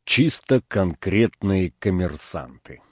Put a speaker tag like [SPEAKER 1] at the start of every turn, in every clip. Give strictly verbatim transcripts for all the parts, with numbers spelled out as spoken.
[SPEAKER 1] Чисто конкретные коммерсанты.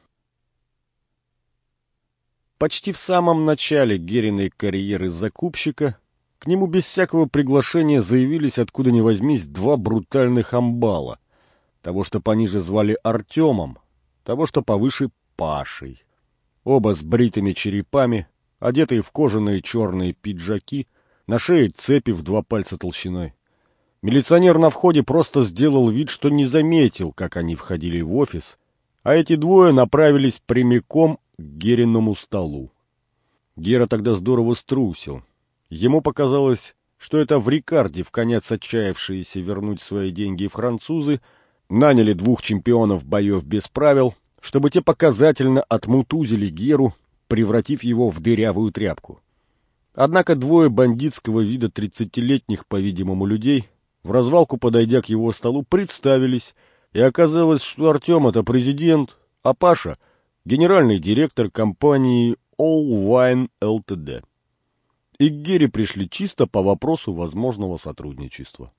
[SPEAKER 1] Почти в самом начале Гериной карьеры закупщика к нему без всякого приглашения заявились откуда ни возьмись два брутальных амбала. Того, что пониже звали Артемом, того, что повыше Пашей. Оба с бритыми черепами, одетые в кожаные черные пиджаки, на шее цепи в два пальца толщиной. Милиционер на входе просто сделал вид, что не заметил, как они входили в офис, а эти двое направились прямиком к Гериному столу. Гера тогда здорово струсил. Ему показалось, что это в Рикарде, вконец отчаявшиеся вернуть свои деньги французы, наняли двух чемпионов боев без правил, чтобы те показательно отмутузили Геру, превратив его в дырявую тряпку. Однако двое бандитского вида тридцатилетних, по-видимому, людей, в развалку подойдя к его столу, представились, и оказалось, что Артем — это президент, а Паша — генеральный директор компании All Wine Ltd. И к Гере пришли чисто по вопросу возможного сотрудничества.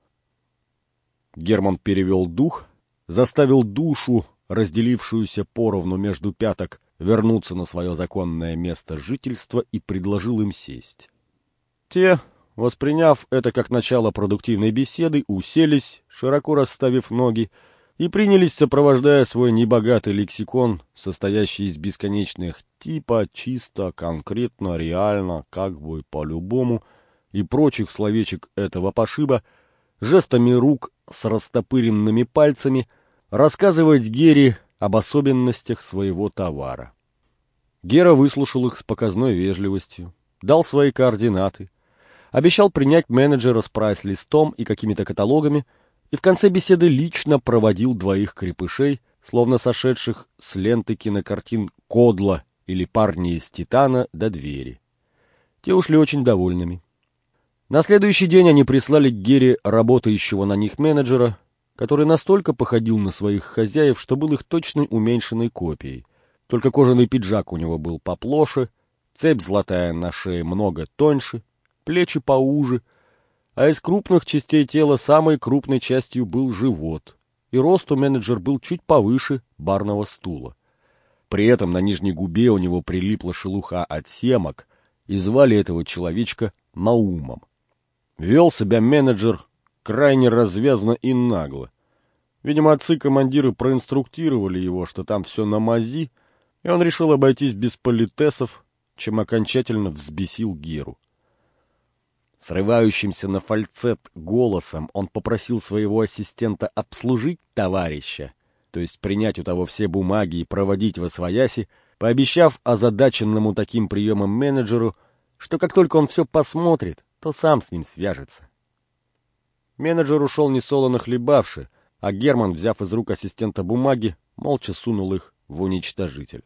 [SPEAKER 1] Герман перевел дух, заставил душу, разделившуюся поровну между пяток, вернуться на свое законное место жительства и предложил им сесть. Те, восприняв это как начало продуктивной беседы, уселись, широко расставив ноги, и принялись, сопровождая свой небогатый лексикон, состоящий из бесконечных «типа», «чисто», «конкретно», «реально», «как бы», «по-любому» и прочих словечек этого пошиба, жестами рук с растопыренными пальцами, рассказывать Гере об особенностях своего товара. Гера выслушал их с показной вежливостью, дал свои координаты, обещал принять менеджера с прайс-листом и какими-то каталогами, и в конце беседы лично проводил двоих крепышей, словно сошедших с ленты кинокартин «Кодла» или «Парни из Титана» до двери. Те ушли очень довольными. На следующий день они прислали к Гере работающего на них менеджера, который настолько походил на своих хозяев, что был их точной уменьшенной копией. Только кожаный пиджак у него был поплоше, цепь золотая на шее много тоньше, плечи поуже, а из крупных частей тела самой крупной частью был живот, и росту менеджер был чуть повыше барного стула. При этом на нижней губе у него прилипла шелуха от семок, и звали этого человечка Наумом. Вел себя менеджер крайне развязно и нагло. Видимо, отцы-командиры проинструктировали его, что там все на мази, и он решил обойтись без политесов, чем окончательно взбесил Геру. Срывающимся на фальцет голосом он попросил своего ассистента обслужить товарища, то есть принять у того все бумаги и проводить восвояси, пообещав озадаченному таким приемом менеджеру, что как только он все посмотрит, то сам с ним свяжется. Менеджер ушел несолоно хлебавши, а Герман, взяв из рук ассистента бумаги, молча сунул их в уничтожитель.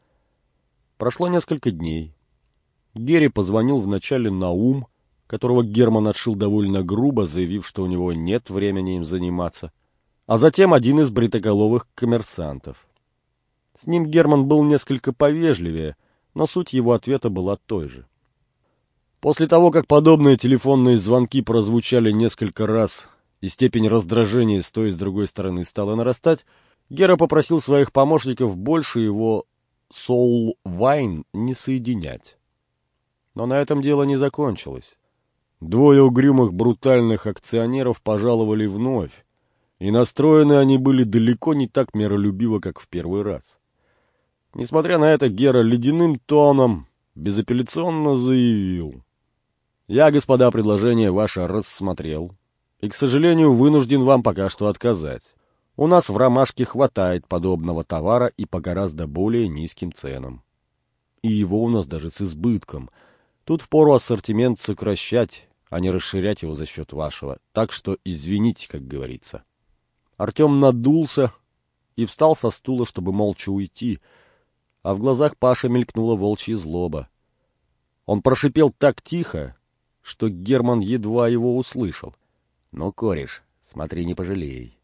[SPEAKER 1] Прошло несколько дней. Гере позвонил вначале Наум, которого Герман отшил довольно грубо, заявив, что у него нет времени им заниматься, а затем один из бритоголовых коммерсантов. С ним Герман был несколько повежливее, но суть его ответа была той же. После того, как подобные телефонные звонки прозвучали несколько раз и степень раздражения с той и с другой стороны стала нарастать, Гера попросил своих помощников больше его с All Wine не соединять. Но на этом дело не закончилось. Двое угрюмых брутальных акционеров пожаловали вновь, и настроены они были далеко не так миролюбиво, как в первый раз. Несмотря на это, Гера ледяным тоном безапелляционно заявил: «Я, господа, предложение ваше рассмотрел, и, к сожалению, вынужден вам пока что отказать. У нас в Ромашке хватает подобного товара и по гораздо более низким ценам. И его у нас даже с избытком. Тут впору ассортимент сокращать, а не расширять его за счет вашего. Так что извините, как говорится». Артем надулся и встал со стула, чтобы молча уйти, а в глазах Паши мелькнула волчья злоба. Он прошипел так тихо, что Герман едва его услышал: «Ну, кореш, смотри, не пожалей».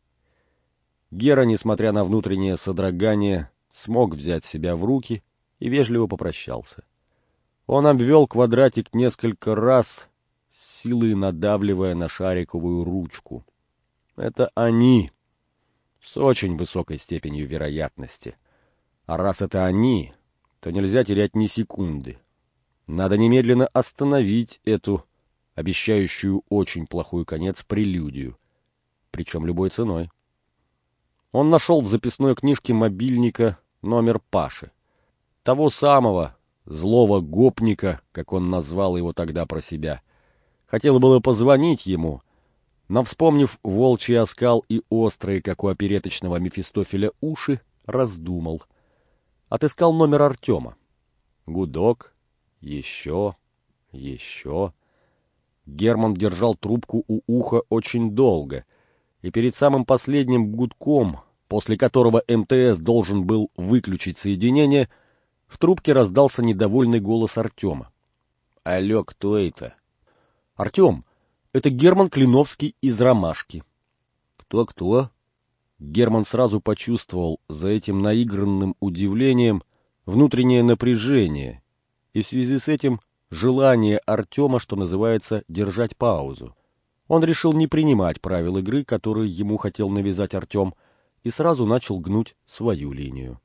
[SPEAKER 1] Гера, несмотря на внутреннее содрогание, смог взять себя в руки и вежливо попрощался. Он обвел квадратик несколько раз, с силой надавливая на шариковую ручку. Это они, С очень высокой степенью вероятности. А раз это они, то нельзя терять ни секунды. Надо немедленно остановить эту, обещающую очень плохой конец, прелюдию. Причем любой ценой. Он нашел в записной книжке мобильника номер Паши. Того самого злого гопника, как он назвал его тогда про себя. Хотел было позвонить ему, но, вспомнив волчий оскал и острые, как у опереточного Мефистофеля, уши, раздумал. Отыскал номер Артема. Гудок, еще, еще. Герман держал трубку у уха очень долго, и перед самым последним гудком, после которого эм тэ эс должен был выключить соединение, в трубке раздался недовольный голос Артема. «Алло, кто это?» «Артем, это Герман Клиновский из «Ромашки». «Кто-кто?» Герман сразу почувствовал за этим наигранным удивлением внутреннее напряжение, и в связи с этим желание Артема, что называется, держать паузу. Он решил не принимать правил игры, которые ему хотел навязать Артем, и сразу начал гнуть свою линию.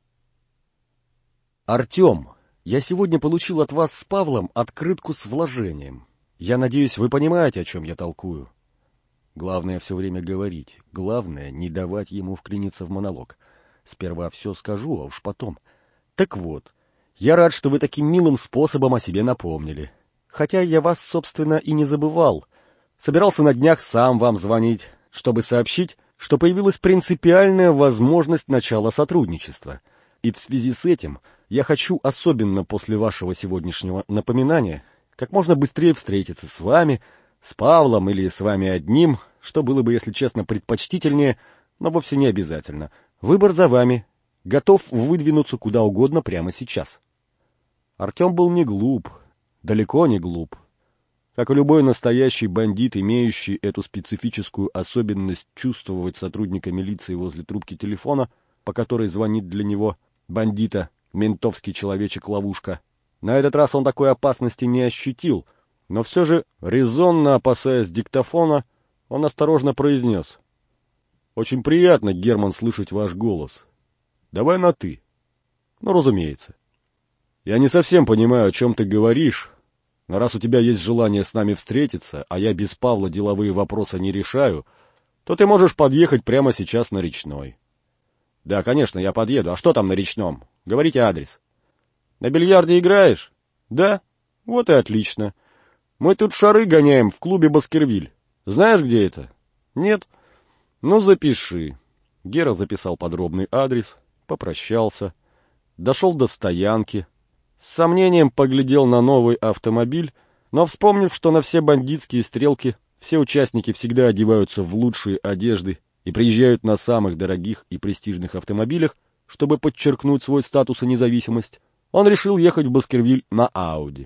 [SPEAKER 1] «Артем, я сегодня получил от вас с Павлом открытку с вложением. Я надеюсь, вы понимаете, о чем я толкую. Главное все время говорить, главное не давать ему вклиниться в монолог. Сперва все скажу, а уж потом. Так вот, я рад, что вы таким милым способом о себе напомнили. Хотя я вас, собственно, и не забывал. Собирался на днях сам вам звонить, чтобы сообщить, что появилась принципиальная возможность начала сотрудничества. И в связи с этим я хочу, особенно после вашего сегодняшнего напоминания, как можно быстрее встретиться с вами, с Павлом или с вами одним, что было бы, если честно, предпочтительнее, но вовсе не обязательно. Выбор за вами. Готов выдвинуться куда угодно прямо сейчас». Артем был не глуп, далеко не глуп. Как и любой настоящий бандит, имеющий эту специфическую особенность чувствовать сотрудника милиции возле трубки телефона, по которой звонит для него бандита ментовский человечек-ловушка, на этот раз он такой опасности не ощутил, но все же, резонно опасаясь диктофона, он осторожно произнес: «Очень приятно, Герман, слышать ваш голос. Давай на «ты». Ну, разумеется. Я не совсем понимаю, о чем ты говоришь, но раз у тебя есть желание с нами встретиться, а я без Павла деловые вопросы не решаю, то ты можешь подъехать прямо сейчас на Речной». «Да, конечно, я подъеду. А что там на Речном? Говорите адрес». «На бильярде играешь?» «Да? Вот и отлично. Мы тут шары гоняем в клубе «Баскервиль». Знаешь, где это?» «Нет?» «Ну, запиши». Гера записал подробный адрес, попрощался, дошел до стоянки, с сомнением поглядел на новый автомобиль, но, вспомнив, что на все бандитские стрелки все участники всегда одеваются в лучшие одежды и приезжают на самых дорогих и престижных автомобилях, чтобы подчеркнуть свой статус и независимость, он решил ехать в Баскервиль на Ауди.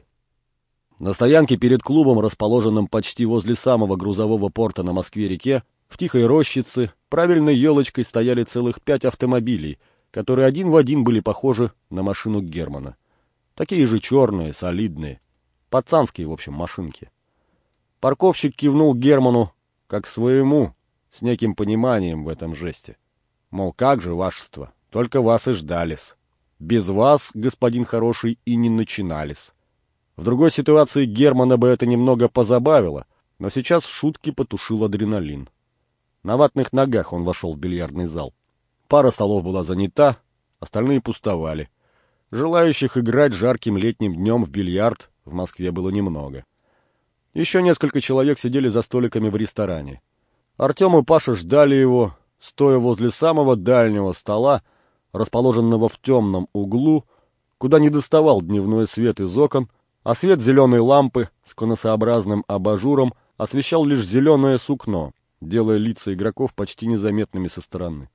[SPEAKER 1] На стоянке перед клубом, расположенном почти возле самого грузового порта на Москве-реке, в тихой рощице правильной елочкой стояли целых пять автомобилей, которые один в один были похожи на машину Германа. Такие же черные, солидные, пацанские, в общем, машинки. Парковщик кивнул Герману, как своему, с неким пониманием в этом жесте. Мол, как же, вашество, только вас и ждались. Без вас, господин хороший, и не начинались. В другой ситуации Германа бы это немного позабавило, но сейчас шутки потушил адреналин. На ватных ногах он вошел в бильярдный зал. Пара столов была занята, остальные пустовали. Желающих играть жарким летним днем в бильярд в Москве было немного. Еще несколько человек сидели за столиками в ресторане. Артем и Паша ждали его, стоя возле самого дальнего стола, расположенного в темном углу, куда не доставал дневной свет из окон, а свет зеленой лампы с конусообразным абажуром освещал лишь зеленое сукно, делая лица игроков почти незаметными со стороны.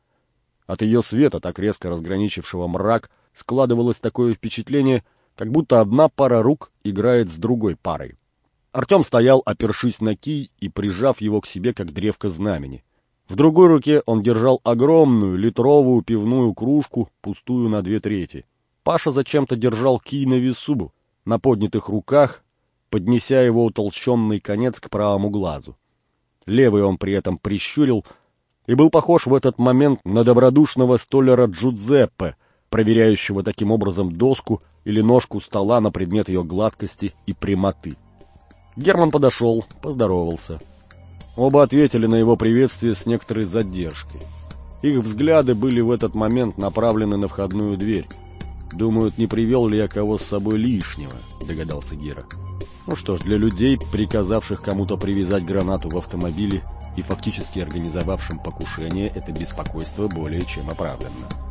[SPEAKER 1] От ее света, так резко разграничившего мрак, складывалось такое впечатление, как будто одна пара рук играет с другой парой. Артем стоял, опершись на кий и прижав его к себе, как древко знамени. В другой руке он держал огромную литровую пивную кружку, пустую на две трети. Паша зачем-то держал кий на весу, на поднятых руках, поднеся его утолщенный конец к правому глазу. Левый он при этом прищурил и был похож в этот момент на добродушного столяра Джузеппе, проверяющего таким образом доску или ножку стола на предмет ее гладкости и прямоты. Герман подошел, поздоровался. Оба ответили на его приветствие с некоторой задержкой. Их взгляды были в этот момент направлены на входную дверь. «Думают, не привел ли я кого с собой лишнего», — догадался Гера. Ну что ж, для людей, приказавших кому-то привязать гранату в автомобиле и фактически организовавшим покушение, это беспокойство более чем оправданно.